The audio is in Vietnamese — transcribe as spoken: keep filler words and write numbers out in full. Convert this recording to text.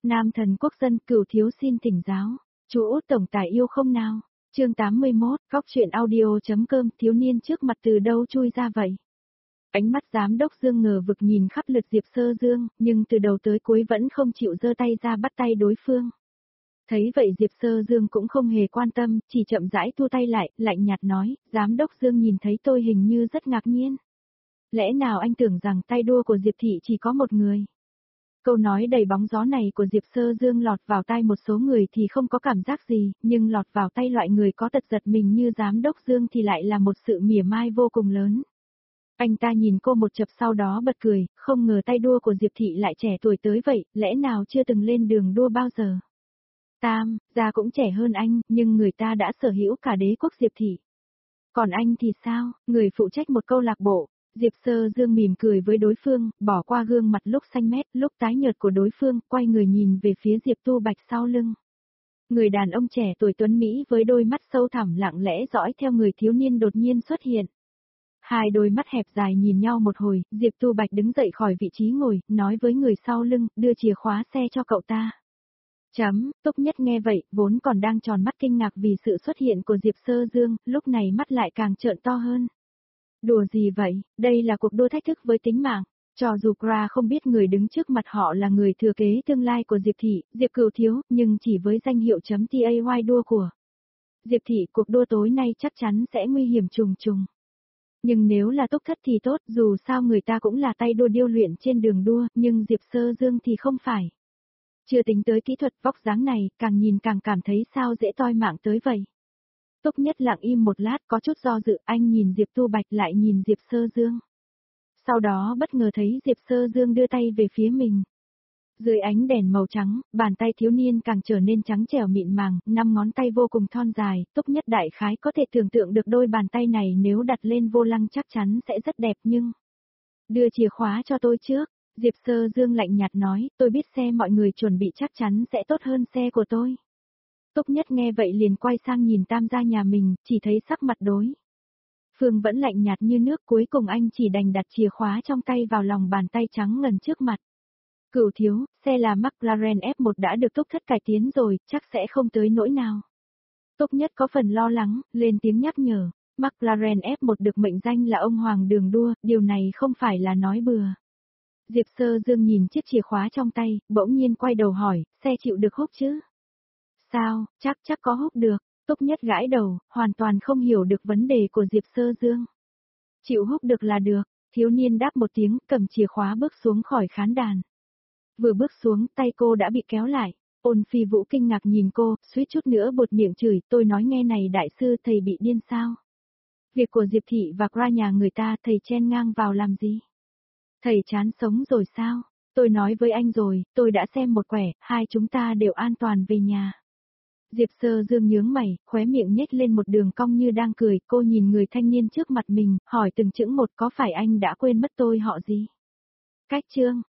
Nam thần quốc dân Cửu thiếu xin thỉnh giáo. Chú Út tổng tài yêu không nào? Chương tám mươi mốt, góc truyện audio.com, thiếu niên trước mặt từ đâu chui ra vậy? Ánh mắt giám đốc Dương ngờ vực nhìn khắp lượt Diệp Sơ Dương, nhưng từ đầu tới cuối vẫn không chịu giơ tay ra bắt tay đối phương. Thấy vậy Diệp Sơ Dương cũng không hề quan tâm, chỉ chậm rãi thu tay lại, lạnh nhạt nói, giám đốc Dương nhìn thấy tôi hình như rất ngạc nhiên. Lẽ nào anh tưởng rằng tay đua của Diệp Thị chỉ có một người? Câu nói đầy bóng gió này của Diệp Sơ Dương lọt vào tai một số người thì không có cảm giác gì, nhưng lọt vào tay loại người có tật giật mình như giám đốc Dương thì lại là một sự mỉa mai vô cùng lớn. Anh ta nhìn cô một chập sau đó bật cười, không ngờ tay đua của Diệp Thị lại trẻ tuổi tới vậy, lẽ nào chưa từng lên đường đua bao giờ. Tam, gia cũng trẻ hơn anh, nhưng người ta đã sở hữu cả đế quốc Diệp Thị. Còn anh thì sao, người phụ trách một câu lạc bộ. Diệp Sơ Dương mỉm cười với đối phương, bỏ qua gương mặt lúc xanh mét, lúc tái nhợt của đối phương, quay người nhìn về phía Diệp Tu Bạch sau lưng. Người đàn ông trẻ tuổi tuấn Mỹ với đôi mắt sâu thẳm lặng lẽ dõi theo người thiếu niên đột nhiên xuất hiện. Hai đôi mắt hẹp dài nhìn nhau một hồi, Diệp Tu Bạch đứng dậy khỏi vị trí ngồi, nói với người sau lưng, đưa chìa khóa xe cho cậu ta. Chấm, Túc Nhất nghe vậy, vốn còn đang tròn mắt kinh ngạc vì sự xuất hiện của Diệp Sơ Dương, lúc này mắt lại càng trợn to hơn. Đùa gì vậy, đây là cuộc đua thách thức với tính mạng. Cho dù Kra không biết người đứng trước mặt họ là người thừa kế tương lai của Diệp Thị, Diệp Cửu Thiếu, nhưng chỉ với danh hiệu chấm tay đua của Diệp Thị, cuộc đua tối nay chắc chắn sẽ nguy hiểm trùng trùng. Nhưng nếu là Túc Thất thì tốt, dù sao người ta cũng là tay đua điêu luyện trên đường đua, nhưng Diệp Sơ Dương thì không phải. Chưa tính tới kỹ thuật vóc dáng này, càng nhìn càng cảm thấy sao dễ toi mạng tới vậy. Túc Nhất lặng im một lát có chút do dự, anh nhìn Diệp Tu Bạch lại nhìn Diệp Sơ Dương. Sau đó bất ngờ thấy Diệp Sơ Dương đưa tay về phía mình. Dưới ánh đèn màu trắng, bàn tay thiếu niên càng trở nên trắng trẻo mịn màng, năm ngón tay vô cùng thon dài, Túc Nhất đại khái có thể tưởng tượng được đôi bàn tay này nếu đặt lên vô lăng chắc chắn sẽ rất đẹp nhưng... Đưa chìa khóa cho tôi trước, Diệp Sơ Dương lạnh nhạt nói, tôi biết xe mọi người chuẩn bị chắc chắn sẽ tốt hơn xe của tôi. Túc Nhất nghe vậy liền quay sang nhìn Tam gia nhà mình, chỉ thấy sắc mặt đối phương vẫn lạnh nhạt như nước, cuối cùng anh chỉ đành đặt chìa khóa trong tay vào lòng bàn tay trắng ngần trước mặt. Cửu thiếu, xe là McLaren F một đã được Túc Thất cải tiến rồi, chắc sẽ không tới nỗi nào. Túc Nhất có phần lo lắng, lên tiếng nhắc nhở, McLaren F một được mệnh danh là ông hoàng đường đua, điều này không phải là nói bừa. Diệp Sơ Dương nhìn chiếc chìa khóa trong tay, bỗng nhiên quay đầu hỏi, xe chịu được hút chứ? Sao, chắc chắc có hút được, Túc Nhất gãi đầu, hoàn toàn không hiểu được vấn đề của Diệp Sơ Dương. Chịu hút được là được, thiếu niên đáp một tiếng, cầm chìa khóa bước xuống khỏi khán đàn. Vừa bước xuống, tay cô đã bị kéo lại, Ôn Phi Vũ kinh ngạc nhìn cô, suýt chút nữa buột miệng chửi, tôi nói nghe này đại sư thầy bị điên sao? Việc của Diệp Thị và Kra nhà người ta thầy chen ngang vào làm gì? Thầy chán sống rồi sao? Tôi nói với anh rồi, tôi đã xem một quẻ, hai chúng ta đều an toàn về nhà. Diệp Sơ Dương nhướng mày, khóe miệng nhếch lên một đường cong như đang cười, cô nhìn người thanh niên trước mặt mình, hỏi từng chữ một, có phải anh đã quên mất tôi họ gì? Cách Trương,